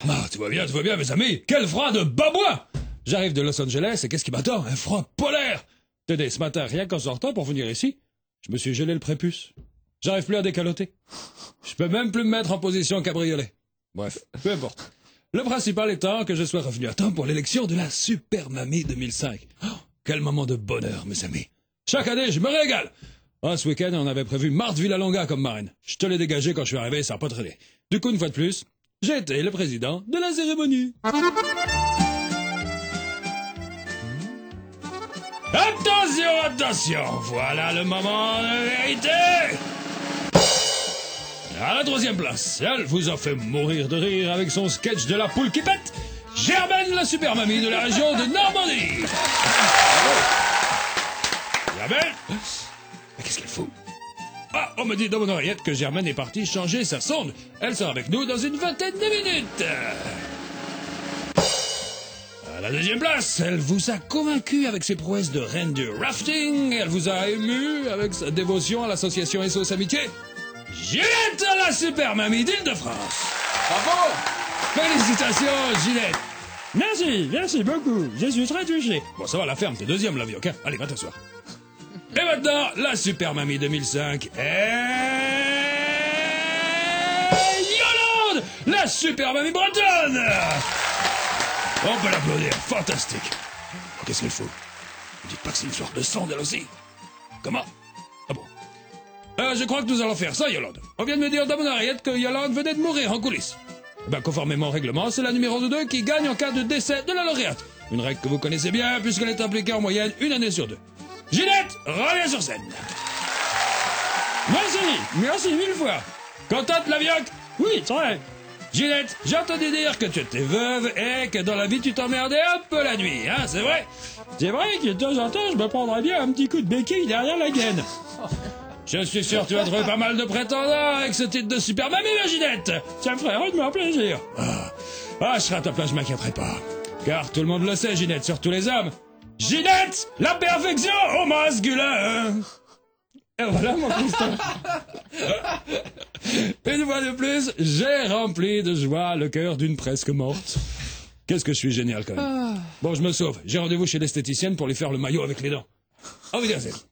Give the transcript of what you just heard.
Ah, tout va bien, mes amis. Quel froid de babouin! J'arrive de Los Angeles et qu'est-ce qui m'attend? Un froid polaire! Tenez, ce matin, rien qu'en sortant pour venir ici, je me suis gelé le prépuce. J'arrive plus à décaloter. Je peux même plus me mettre en position cabriolet. Bref, peu importe. Le principal étant que je sois revenu à temps pour l'élection de la Super Mamie 2005. Oh, quel moment de bonheur, mes amis. Chaque année, je me régale. Ah, ce week-end, on avait prévu Marthe Villalonga comme marraine. Je te l'ai dégagé quand je suis arrivé, ça n'a pas traîné. Du coup, une fois de plus, j'ai été le président de la cérémonie. Attention, voilà le moment de vérité. À la troisième place, elle vous a fait mourir de rire avec son sketch de la poule qui pète, Germaine, la super mamie de la région de Normandie. Germaine, mais qu'est-ce qu'elle fout? Ah, on me dit dans mon oreillette que Germaine est partie changer sa sonde. Elle sera avec nous dans une vingtaine de minutes. À la deuxième place, elle vous a convaincu avec ses prouesses de reine du rafting. Elle vous a ému avec sa dévotion à l'association SOS Amitié. Ginette, la super mamie d'Île-de-France. Bravo! Félicitations, Ginette. Merci beaucoup. Je suis très touché. Bon, ça va, la ferme, t'es deuxième, la vioque, hein. Allez, va t'asseoir. Et maintenant, la super mamie 2005 est... Yolande, la super mamie bretonne. On peut l'applaudir, fantastique. Oh, qu'est-ce qu'elle fout? Ne dites pas que c'est une sorte de sonde, elle aussi. Comment? Ah bon? Je crois que nous allons faire ça, Yolande. On vient de me dire dans mon oreillette que Yolande venait de mourir en coulisses. Ben, conformément au règlement, c'est la numéro 2 qui gagne en cas de décès de la lauréate. Une règle que vous connaissez bien, puisqu'elle est appliquée en moyenne une année sur 2. Ginette, reviens sur scène. Merci mille fois. Contente, la vioque? Oui, très. Ginette, j'ai entendu dire que tu étais veuve et que dans la vie tu t'emmerdais un peu la nuit, hein, c'est vrai? C'est vrai que de temps en temps, je me prendrais bien un petit coup de béquille derrière la gaine. Je suis sûr que tu vas trouver pas mal de prétendants avec ce titre de super mamie, ma Ginette. Ça me ferait rudement plaisir. Ah, je serai à ta place, je m'inquiéterai pas. Car tout le monde le sait, Ginette, surtout les hommes. Ginette, la perfection au masculin. Et voilà, mon Christophe. Une fois de plus, j'ai rempli de joie le cœur d'une presque morte. Qu'est-ce que je suis génial, quand même. Bon, je me sauve. J'ai rendez-vous chez l'esthéticienne pour lui faire le maillot avec les dents. Au revoir.